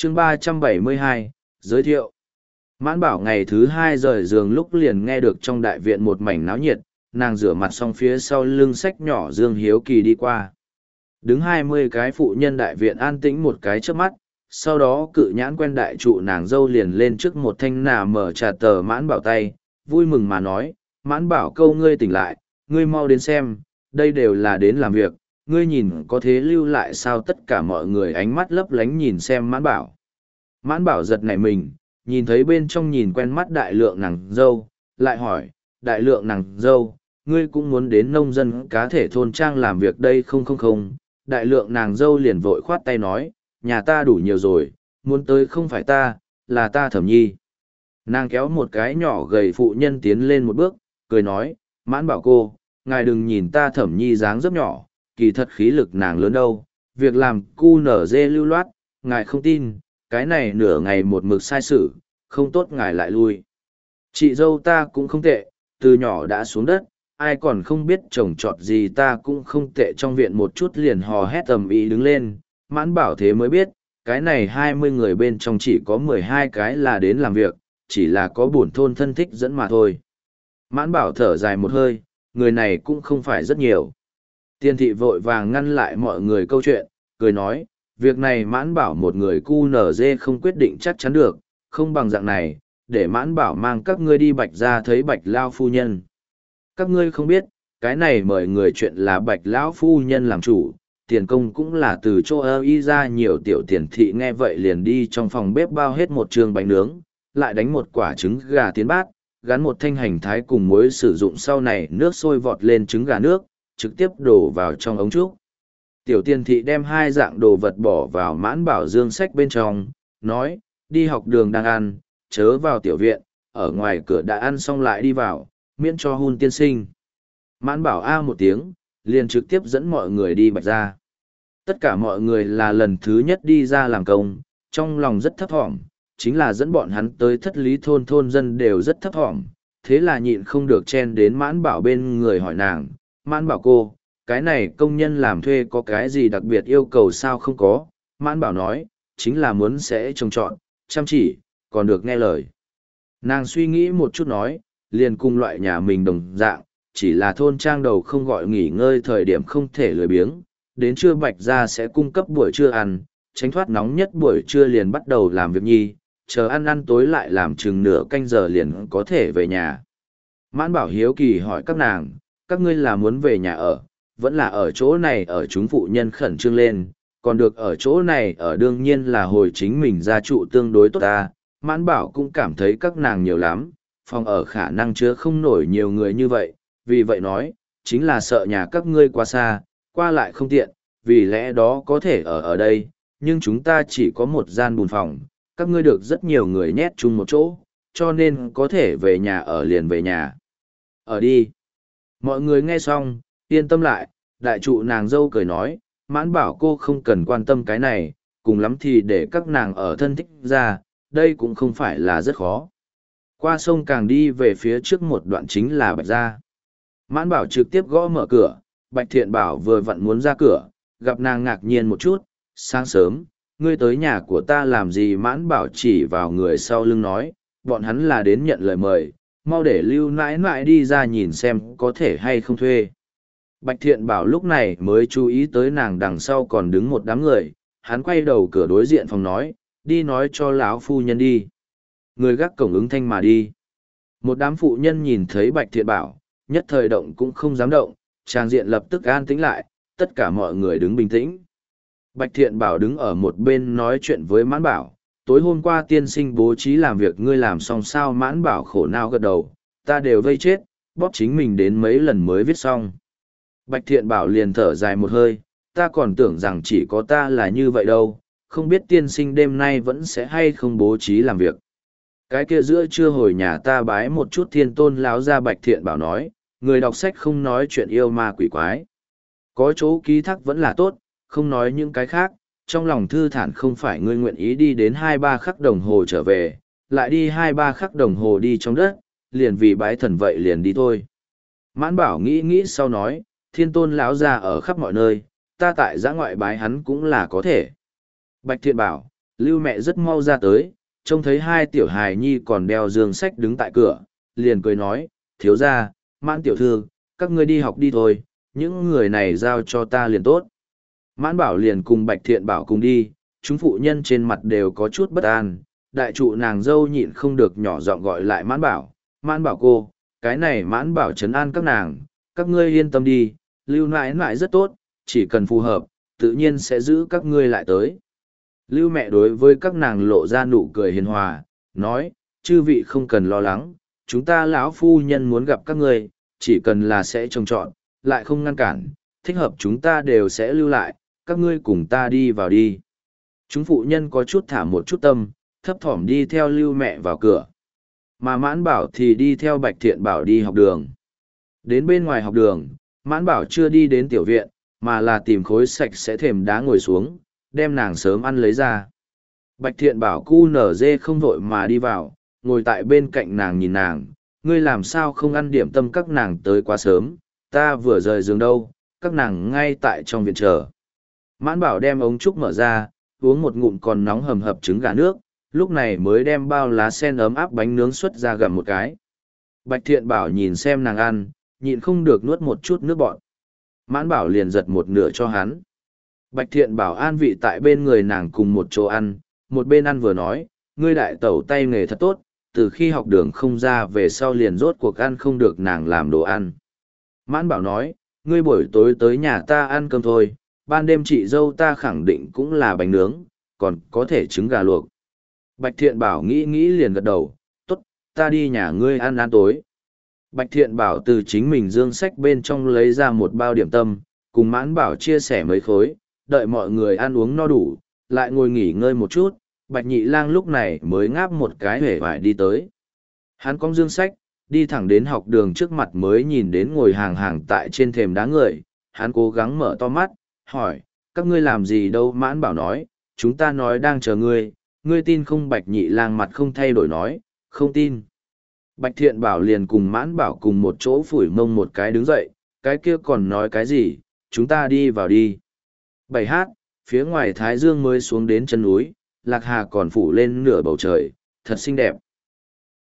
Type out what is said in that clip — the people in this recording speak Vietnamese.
Chương 372, giới thiệu. Mãn Bảo ngày thứ 2 rời giường lúc liền nghe được trong đại viện một mảnh náo nhiệt, nàng rửa mặt xong phía sau lưng xách nhỏ Dương Hiếu Kỳ đi qua. Đứng 20 cái phụ nhân đại viện an tĩnh một cái trước mắt, sau đó cự nhãn quen đại trụ nàng dâu liền lên trước một thanh nà mở trà tờ Mãn Bảo tay, vui mừng mà nói, Mãn Bảo câu ngươi tỉnh lại, ngươi mau đến xem, đây đều là đến làm việc, ngươi nhìn có thế lưu lại sao. Tất cả mọi người ánh mắt lấp lánh nhìn xem Mãn Bảo. Mãn Bảo giật nảy mình, nhìn thấy bên trong nhìn quen mắt đại lượng nàng dâu, lại hỏi, đại lượng nàng dâu, ngươi cũng muốn đến nông dân cá thể thôn trang làm việc đây không không không. Đại lượng nàng dâu liền vội khoát tay nói, nhà ta đủ nhiều rồi, muốn tới không phải ta, là ta Thẩm Nhi. Nàng kéo một cái nhỏ gầy phụ nhân tiến lên một bước, cười nói, Mãn Bảo cô, ngài đừng nhìn ta Thẩm Nhi dáng dấp nhỏ, kỳ thật khí lực nàng lớn đâu, việc làm cu nở dê lưu loát, ngài không tin, cái này nửa ngày một mực sai sự, không tốt ngài lại lui. Chị dâu ta cũng không tệ, từ nhỏ đã xuống đất, ai còn không biết trồng trọt gì ta cũng không tệ. Trong viện một chút liền hò hét tầm ý đứng lên, Mãn Bảo thế mới biết, cái này 20 người bên trong chỉ có 12 cái là đến làm việc, chỉ là có buồn thôn thân thích dẫn mà thôi. Mãn Bảo thở dài một hơi, người này cũng không phải rất nhiều. Tiên thị vội vàng ngăn lại mọi người câu chuyện, cười nói, việc này Mãn Bảo một người cu nở dê không quyết định chắc chắn được, không bằng dạng này, để Mãn Bảo mang các ngươi đi Bạch ra thấy Bạch Lao phu nhân. Các ngươi không biết, cái này mời người chuyện là Bạch Lão phu nhân làm chủ, tiền công cũng là từ chỗ ơ y ra nhiều. Tiểu Tiền thị nghe vậy liền đi trong phòng bếp bao hết một trường bánh nướng, lại đánh một quả trứng gà tiến bát, gắn một thanh hành thái cùng muối sử dụng sau này nước sôi vọt lên trứng gà nước, trực tiếp đổ vào trong ống trúc. Tiểu Tiền thị đem hai dạng đồ vật bỏ vào Mãn Bảo dương sách bên trong, nói, đi học đường đang ăn, chớ vào tiểu viện, ở ngoài cửa đã ăn xong lại đi vào, miễn cho hun tiên sinh. Mãn Bảo a một tiếng, liền trực tiếp dẫn mọi người đi Bạch ra. Tất cả mọi người là lần thứ nhất đi ra làm công, trong lòng rất thấp thỏm, chính là dẫn bọn hắn tới Thất Lý thôn, thôn dân đều rất thấp thỏm, thế là nhịn không được chen đến Mãn Bảo bên người hỏi nàng, Mãn Bảo cô, cái này công nhân làm thuê có cái gì đặc biệt yêu cầu sao? Không có. Mãn Bảo nói, chính là muốn sẽ trông trọn, chăm chỉ, còn được nghe lời. Nàng suy nghĩ một chút nói, liền cùng loại nhà mình đồng dạng, chỉ là thôn trang đầu không gọi nghỉ ngơi thời điểm không thể lười biếng, đến trưa Bạch ra sẽ cung cấp buổi trưa ăn, tránh thoát nóng nhất buổi trưa liền bắt đầu làm việc nhi, chờ ăn tối lại làm chừng nửa canh giờ liền có thể về nhà. Mãn Bảo hiếu kỳ hỏi các nàng, các ngươi là muốn về nhà ở, vẫn là ở chỗ này ở? Chúng phụ nhân khẩn trương lên, còn được ở chỗ này ở đương nhiên là hồi chính mình gia trụ tương đối tốt ta. Mãn Bảo cũng cảm thấy các nàng nhiều lắm, phòng ở khả năng chứa không nổi nhiều người như vậy, vì vậy nói, chính là sợ nhà các ngươi quá xa, qua lại không tiện, vì lẽ đó có thể ở đây, nhưng chúng ta chỉ có một gian bùn phòng, các ngươi được rất nhiều người nhét chung một chỗ, cho nên có thể về nhà ở liền về nhà. Ở đi. Mọi người nghe xong, yên tâm lại, đại trụ nàng dâu cười nói, Mãn Bảo cô không cần quan tâm cái này, cùng lắm thì để các nàng ở thân thích ra, đây cũng không phải là rất khó. Qua sông càng đi về phía trước một đoạn chính là Bạch gia. Mãn Bảo trực tiếp gõ mở cửa, Bạch Thiện Bảo vừa vặn muốn ra cửa, gặp nàng ngạc nhiên một chút, sáng sớm, ngươi tới nhà của ta làm gì? Mãn Bảo chỉ vào người sau lưng nói, bọn hắn là đến nhận lời mời, mau để Lưu nãi nãi đi ra nhìn xem có thể hay không thuê. Bạch Thiện Bảo lúc này mới chú ý tới nàng đằng sau còn đứng một đám người, hắn quay đầu cửa đối diện phòng nói, đi nói cho lão phu nhân đi. Người gác cổng ứng thanh mà đi. Một đám phụ nhân nhìn thấy Bạch Thiện Bảo, nhất thời động cũng không dám động, tràng diện lập tức an tĩnh lại, tất cả mọi người đứng bình tĩnh. Bạch Thiện Bảo đứng ở một bên nói chuyện với Mãn Bảo, tối hôm qua tiên sinh bố trí làm việc ngươi làm xong sao? Mãn Bảo khổ não gật đầu, ta đều vây chết, bóp chính mình đến mấy lần mới viết xong. Bạch Thiện Bảo liền thở dài một hơi, ta còn tưởng rằng chỉ có ta là như vậy đâu, không biết tiên sinh đêm nay vẫn sẽ hay không bố trí làm việc. Cái kia giữa trưa hồi nhà ta bái một chút thiên tôn láo ra. Bạch Thiện Bảo nói, người đọc sách không nói chuyện yêu ma quỷ quái. Có chỗ ký thác vẫn là tốt, không nói những cái khác, trong lòng thư thản không phải ngươi nguyện ý đi đến 2-3 khắc đồng hồ trở về, lại đi 2-3 khắc đồng hồ đi trong đất, liền vì bái thần vậy liền đi thôi. Mãn Bảo nghĩ nghĩ sau nói, thiên tôn lão ra ở khắp mọi nơi, ta tại giã ngoại bái hắn cũng là có thể. Bạch Thiện Bảo, Lưu mẹ rất mau ra tới, trông thấy hai tiểu hài nhi còn đeo dương sách đứng tại cửa, liền cười nói, thiếu gia, Mãn tiểu thư, các ngươi đi học đi thôi, những người này giao cho ta liền tốt. Mãn Bảo liền cùng Bạch Thiện Bảo cùng đi, chúng phụ nhân trên mặt đều có chút bất an, đại trụ nàng dâu nhịn không được nhỏ giọng gọi lại Mãn Bảo cô, cái này Mãn Bảo trấn an các nàng, các ngươi yên tâm đi, Lưu nãi nãi rất tốt, chỉ cần phù hợp, tự nhiên sẽ giữ các ngươi lại tới. Lưu mẹ đối với các nàng lộ ra nụ cười hiền hòa, nói, chư vị không cần lo lắng, chúng ta lão phu nhân muốn gặp các ngươi, chỉ cần là sẽ trông chọn, lại không ngăn cản, thích hợp chúng ta đều sẽ lưu lại, các ngươi cùng ta đi vào đi. Chúng phụ nhân có chút thả một chút tâm, thấp thỏm đi theo Lưu mẹ vào cửa. Mà Mãn Bảo thì đi theo Bạch Thiện Bảo đi học đường. Đến bên ngoài học đường, Mãn Bảo chưa đi đến tiểu viện, mà là tìm khối sạch sẽ thềm đá ngồi xuống, đem nàng sớm ăn lấy ra. Bạch Thiện Bảo cu nở dê không vội mà đi vào, ngồi tại bên cạnh nàng nhìn nàng, ngươi làm sao không ăn điểm tâm các nàng tới quá sớm, ta vừa rời giường đâu, các nàng ngay tại trong viện chờ. Mãn Bảo đem ống trúc mở ra, uống một ngụm còn nóng hầm hập trứng gà nước, lúc này mới đem bao lá sen ấm áp bánh nướng xuất ra gặm một cái. Bạch Thiện Bảo nhìn xem nàng ăn, nhịn không được nuốt một chút nước bọt. Mãn Bảo liền giật một nửa cho hắn. Bạch Thiện Bảo an vị tại bên người nàng cùng một chỗ ăn, một bên ăn vừa nói, ngươi đại tẩu tay nghề thật tốt, từ khi học đường không ra về sau liền rốt cuộc ăn không được nàng làm đồ ăn. Mãn Bảo nói, ngươi buổi tối tới nhà ta ăn cơm thôi, ban đêm chị dâu ta khẳng định cũng là bánh nướng, còn có thể trứng gà luộc. Bạch Thiện Bảo nghĩ nghĩ liền gật đầu, tốt, ta đi nhà ngươi ăn tối. Bạch Thiện Bảo từ chính mình dương sách bên trong lấy ra một bao điểm tâm, cùng Mãn Bảo chia sẻ mấy khối, đợi mọi người ăn uống no đủ, lại ngồi nghỉ ngơi một chút, Bạch Nhị Lang lúc này mới ngáp một cái hể vải đi tới. Hắn cong dương sách, đi thẳng đến học đường trước mặt mới nhìn đến ngồi hàng hàng tại trên thềm đá người, hắn cố gắng mở to mắt, hỏi, các ngươi làm gì đâu? Mãn Bảo nói, chúng ta nói đang chờ ngươi, ngươi tin không? Bạch Nhị Lang mặt không thay đổi nói, không tin. Bạch Thiện Bảo liền cùng Mãn Bảo cùng một chỗ phủi mông một cái đứng dậy, cái kia còn nói cái gì, chúng ta đi vào đi. 7h, phía ngoài Thái Dương mới xuống đến chân núi, Lạc Hà còn phủ lên nửa bầu trời, thật xinh đẹp.